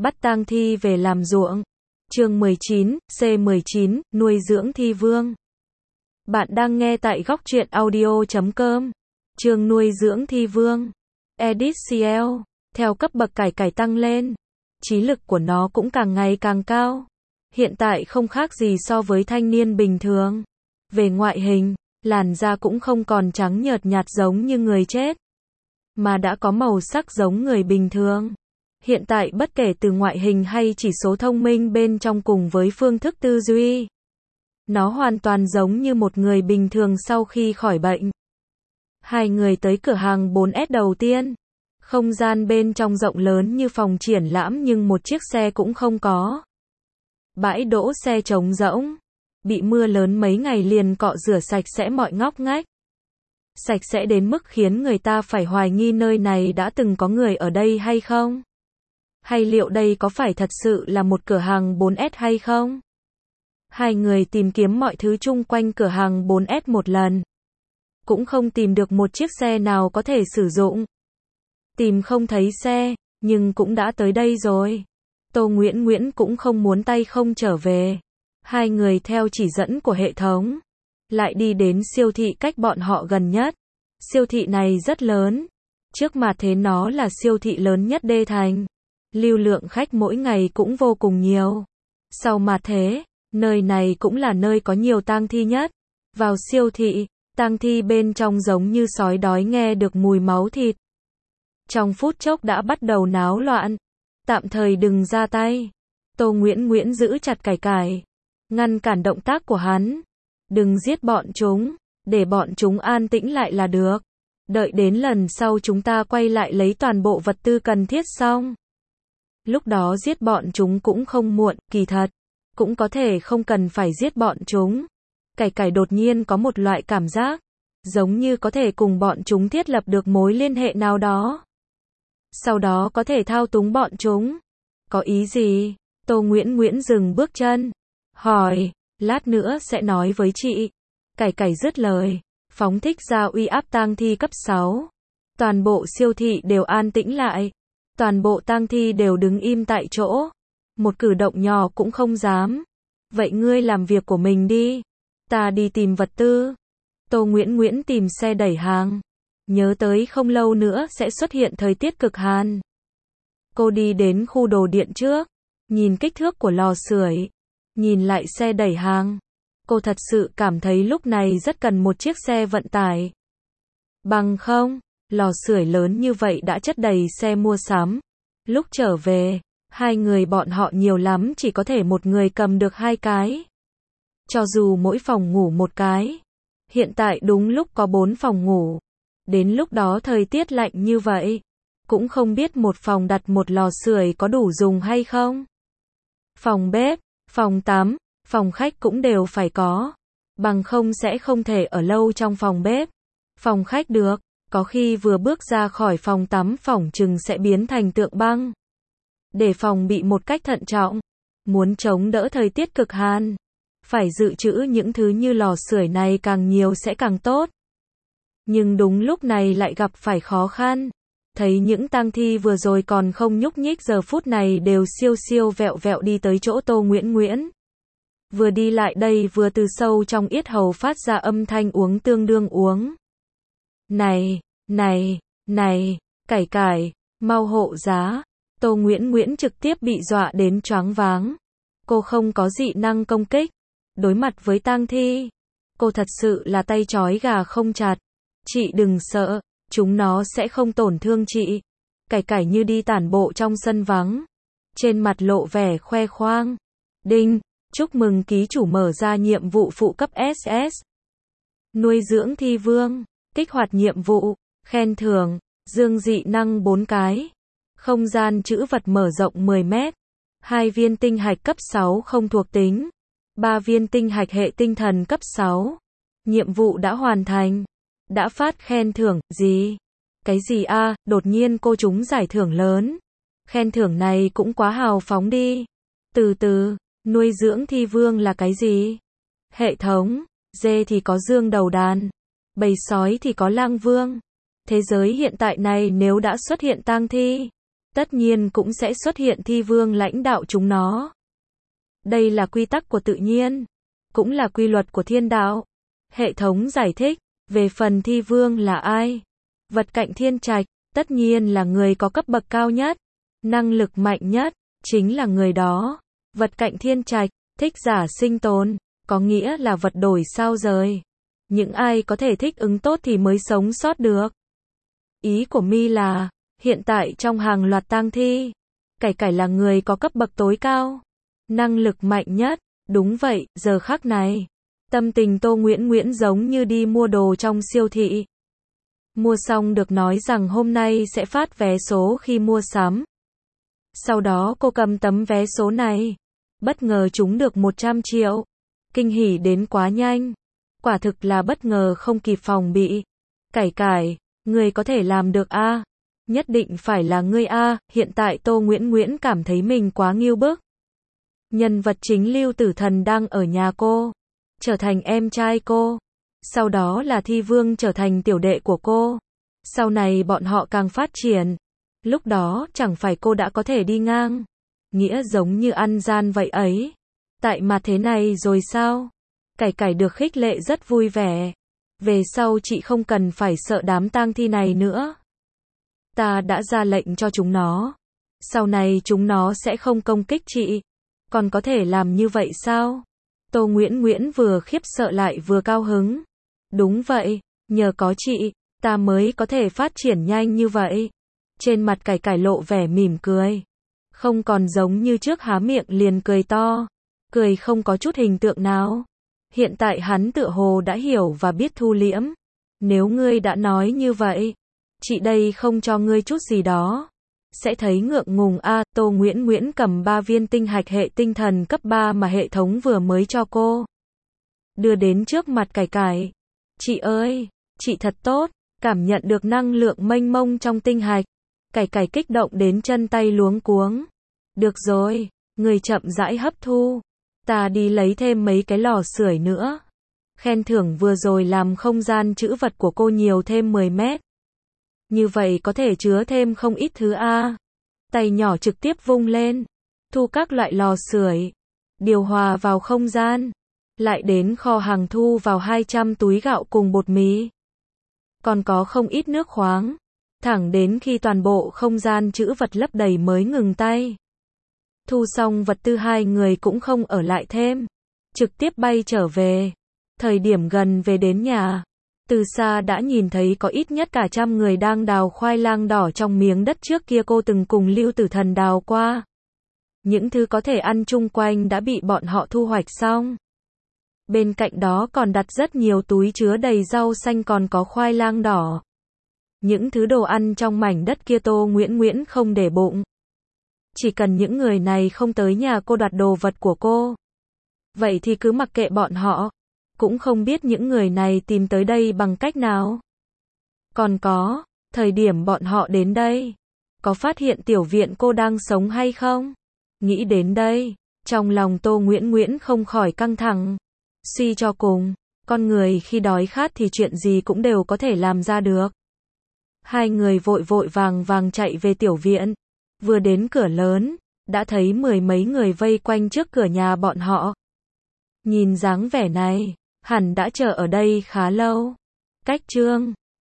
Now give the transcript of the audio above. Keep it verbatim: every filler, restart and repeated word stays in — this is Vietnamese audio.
Bắt tang thi về làm ruộng. Chương mười chín, C mười chín, nuôi dưỡng thi vương. Bạn đang nghe tại góc truyện audio chấm com. Chương nuôi dưỡng thi vương. Edit xê lờ. Theo cấp bậc cải cải tăng lên, trí lực của nó cũng càng ngày càng cao. Hiện tại không khác gì so với thanh niên bình thường. Về ngoại hình, làn da cũng không còn trắng nhợt nhạt giống như người chết, mà đã có màu sắc giống người bình thường. Hiện tại bất kể từ ngoại hình hay chỉ số thông minh bên trong cùng với phương thức tư duy, nó hoàn toàn giống như một người bình thường sau khi khỏi bệnh. Hai người tới cửa hàng bốn S đầu tiên. Không gian bên trong rộng lớn như phòng triển lãm nhưng một chiếc xe cũng không có. Bãi đỗ xe trống rỗng. Bị mưa lớn mấy ngày liền cọ rửa sạch sẽ mọi ngóc ngách. Sạch sẽ đến mức khiến người ta phải hoài nghi nơi này đã từng có người ở đây hay không? Hay liệu đây có phải thật sự là một cửa hàng bốn S hay không? Hai người tìm kiếm mọi thứ chung quanh cửa hàng bốn S một lần. Cũng không tìm được một chiếc xe nào có thể sử dụng. Tìm không thấy xe, nhưng cũng đã tới đây rồi. Tô Nguyễn Nguyễn cũng không muốn tay không trở về. Hai người theo chỉ dẫn của hệ thống, lại đi đến siêu thị cách bọn họ gần nhất. Siêu thị này rất lớn. Trước mặt thế nó là siêu thị lớn nhất Đê Thành. Lưu lượng khách mỗi ngày cũng vô cùng nhiều. Sau mặt thế, nơi này cũng là nơi có nhiều tang thi nhất. Vào siêu thị, tang thi bên trong giống như sói đói nghe được mùi máu thịt. Trong phút chốc đã bắt đầu náo loạn. Tạm thời đừng ra tay. Tô Nguyễn Nguyễn giữ chặt cải cải, ngăn cản động tác của hắn. Đừng giết bọn chúng, để bọn chúng an tĩnh lại là được. Đợi đến lần sau chúng ta quay lại lấy toàn bộ vật tư cần thiết xong. Lúc đó giết bọn chúng cũng không muộn, kỳ thật. Cũng có thể không cần phải giết bọn chúng. Cải cải đột nhiên có một loại cảm giác, giống như có thể cùng bọn chúng thiết lập được mối liên hệ nào đó. Sau đó có thể thao túng bọn chúng. Có ý gì? Tô Nguyễn Nguyễn dừng bước chân. Hỏi, lát nữa sẽ nói với chị. Cải cải dứt lời, phóng thích ra uy áp tang thi cấp sáu. Toàn bộ siêu thị đều an tĩnh lại. Toàn bộ tang thi đều đứng im tại chỗ. Một cử động nhỏ cũng không dám. Vậy ngươi làm việc của mình đi. Ta đi tìm vật tư. Tô Nguyễn Nguyễn tìm xe đẩy hàng. Nhớ tới không lâu nữa sẽ xuất hiện thời tiết cực hàn. Cô đi đến khu đồ điện trước. Nhìn kích thước của lò sưởi. Nhìn lại xe đẩy hàng. Cô thật sự cảm thấy lúc này rất cần một chiếc xe vận tải. Bằng không, lò sưởi lớn như vậy đã chất đầy xe mua sắm. Lúc trở về, hai người bọn họ nhiều lắm chỉ có thể một người cầm được hai cái. Cho dù mỗi phòng ngủ một cái. Hiện tại đúng lúc có bốn phòng ngủ. Đến lúc đó thời tiết lạnh như vậy, cũng không biết một phòng đặt một lò sưởi có đủ dùng hay không. Phòng bếp, phòng tắm, phòng khách cũng đều phải có. Bằng không sẽ không thể ở lâu trong phòng bếp. Phòng khách được, có khi vừa bước ra khỏi phòng tắm phỏng chừng sẽ biến thành tượng băng. Để phòng bị một cách thận trọng, muốn chống đỡ thời tiết cực hàn, phải dự trữ những thứ như lò sưởi này càng nhiều sẽ càng tốt. Nhưng đúng lúc này lại gặp phải khó khăn. Thấy những tang thi vừa rồi còn không nhúc nhích giờ phút này đều siêu siêu vẹo vẹo đi tới chỗ Tô Nguyễn Nguyễn. Vừa đi lại đây vừa từ sâu trong yết hầu phát ra âm thanh uống tương đương uống. Này, này, này, cải cải, mau hộ giá. Tô Nguyễn Nguyễn trực tiếp bị dọa đến choáng váng. Cô không có dị năng công kích. Đối mặt với tang thi, cô thật sự là tay trói gà không chặt. Chị đừng sợ, chúng nó sẽ không tổn thương chị. Cải cải như đi tản bộ trong sân vắng. Trên mặt lộ vẻ khoe khoang. Đinh, chúc mừng ký chủ mở ra nhiệm vụ phụ cấp ét ét. Nuôi dưỡng thi vương. Kích hoạt nhiệm vụ. Khen thưởng. Dương dị năng bốn cái. Không gian trữ vật mở rộng mười mét. Hai viên tinh hạch cấp sáu không thuộc tính. Ba viên tinh hạch hệ tinh thần cấp sáu. Nhiệm vụ đã hoàn thành. Đã phát khen thưởng, gì? Cái gì a? À, đột nhiên cô trúng giải thưởng lớn. Khen thưởng này cũng quá hào phóng đi. Từ từ, nuôi dưỡng thi vương là cái gì? Hệ thống, dê thì có dương đầu đàn. Bầy sói thì có lang vương. Thế giới hiện tại này nếu đã xuất hiện tang thi, tất nhiên cũng sẽ xuất hiện thi vương lãnh đạo chúng nó. Đây là quy tắc của tự nhiên, cũng là quy luật của thiên đạo. Hệ thống giải thích, về phần thi vương là ai? Vật cạnh thiên trạch, tất nhiên là người có cấp bậc cao nhất, năng lực mạnh nhất, chính là người đó. Vật cạnh thiên trạch, thích giả sinh tồn, có nghĩa là vật đổi sao rời. Những ai có thể thích ứng tốt thì mới sống sót được. Ý của mi là, hiện tại trong hàng loạt tang thi, Cải Cải là người có cấp bậc tối cao, năng lực mạnh nhất. Đúng vậy, giờ khắc này, tâm tình Tô Nguyễn Nguyễn giống như đi mua đồ trong siêu thị. Mua xong được nói rằng hôm nay sẽ phát vé số khi mua sắm. Sau đó cô cầm tấm vé số này, bất ngờ trúng được một trăm triệu. Kinh hỉ đến quá nhanh. Quả thực là bất ngờ không kịp phòng bị. Cải Cải, người có thể làm được a? À? Nhất định phải là ngươi a, à? Hiện tại Tô Nguyễn Nguyễn cảm thấy mình quá nghiêu bức. Nhân vật chính Lưu Tử Thần đang ở nhà cô, trở thành em trai cô. Sau đó là Thi Vương trở thành tiểu đệ của cô. Sau này bọn họ càng phát triển. Lúc đó chẳng phải cô đã có thể đi ngang. Nghĩa giống như ăn gian vậy ấy. Tại mà thế này rồi sao? Cải Cải được khích lệ rất vui vẻ. Về sau chị không cần phải sợ đám tang thi này nữa. Ta đã ra lệnh cho chúng nó. Sau này chúng nó sẽ không công kích chị. Còn có thể làm như vậy sao? Tô Nguyễn Nguyễn vừa khiếp sợ lại vừa cao hứng. Đúng vậy, nhờ có chị, ta mới có thể phát triển nhanh như vậy. Trên mặt Cải Cải lộ vẻ mỉm cười. Không còn giống như trước há miệng liền cười to. Cười không có chút hình tượng nào. Hiện tại hắn tựa hồ đã hiểu và biết thu liễm. Nếu ngươi đã nói như vậy, chị đây không cho ngươi chút gì đó, sẽ thấy ngượng ngùng a. À, Tô Nguyễn Nguyễn cầm ba viên tinh hạch hệ tinh thần cấp ba mà hệ thống vừa mới cho cô, đưa đến trước mặt Cải Cải. Chị ơi, chị thật tốt, cảm nhận được năng lượng mênh mông trong tinh hạch. Cải Cải kích động đến chân tay luống cuống. Được rồi, người chậm rãi hấp thu. Ta đi lấy thêm mấy cái lò sưởi nữa. Khen thưởng vừa rồi làm không gian trữ vật của cô nhiều thêm mười mét. Như vậy có thể chứa thêm không ít thứ a. Tay nhỏ trực tiếp vung lên, thu các loại lò sưởi, điều hòa vào không gian, lại đến kho hàng thu vào hai trăm túi gạo cùng bột mì. Còn có không ít nước khoáng, thẳng đến khi toàn bộ không gian trữ vật lấp đầy mới ngừng tay. Thu xong vật tư hai người cũng không ở lại thêm, trực tiếp bay trở về. Thời điểm gần về đến nhà, từ xa đã nhìn thấy có ít nhất cả trăm người đang đào khoai lang đỏ trong miếng đất trước kia cô từng cùng Lưu Tử Thần đào qua. Những thứ có thể ăn chung quanh đã bị bọn họ thu hoạch xong. Bên cạnh đó còn đặt rất nhiều túi chứa đầy rau xanh còn có khoai lang đỏ. Những thứ đồ ăn trong mảnh đất kia Tô Nguyễn Nguyễn không để bụng. Chỉ cần những người này không tới nhà cô đoạt đồ vật của cô, vậy thì cứ mặc kệ bọn họ. Cũng không biết những người này tìm tới đây bằng cách nào. Còn có, thời điểm bọn họ đến đây, có phát hiện tiểu viện cô đang sống hay không? Nghĩ đến đây, trong lòng Tô Nguyễn Nguyễn không khỏi căng thẳng. Suy cho cùng, con người khi đói khát thì chuyện gì cũng đều có thể làm ra được. Hai người vội vội vàng vàng chạy về tiểu viện. Vừa đến cửa lớn, đã thấy mười mấy người vây quanh trước cửa nhà bọn họ. Nhìn dáng vẻ này, hẳn đã chờ ở đây khá lâu. Cách chương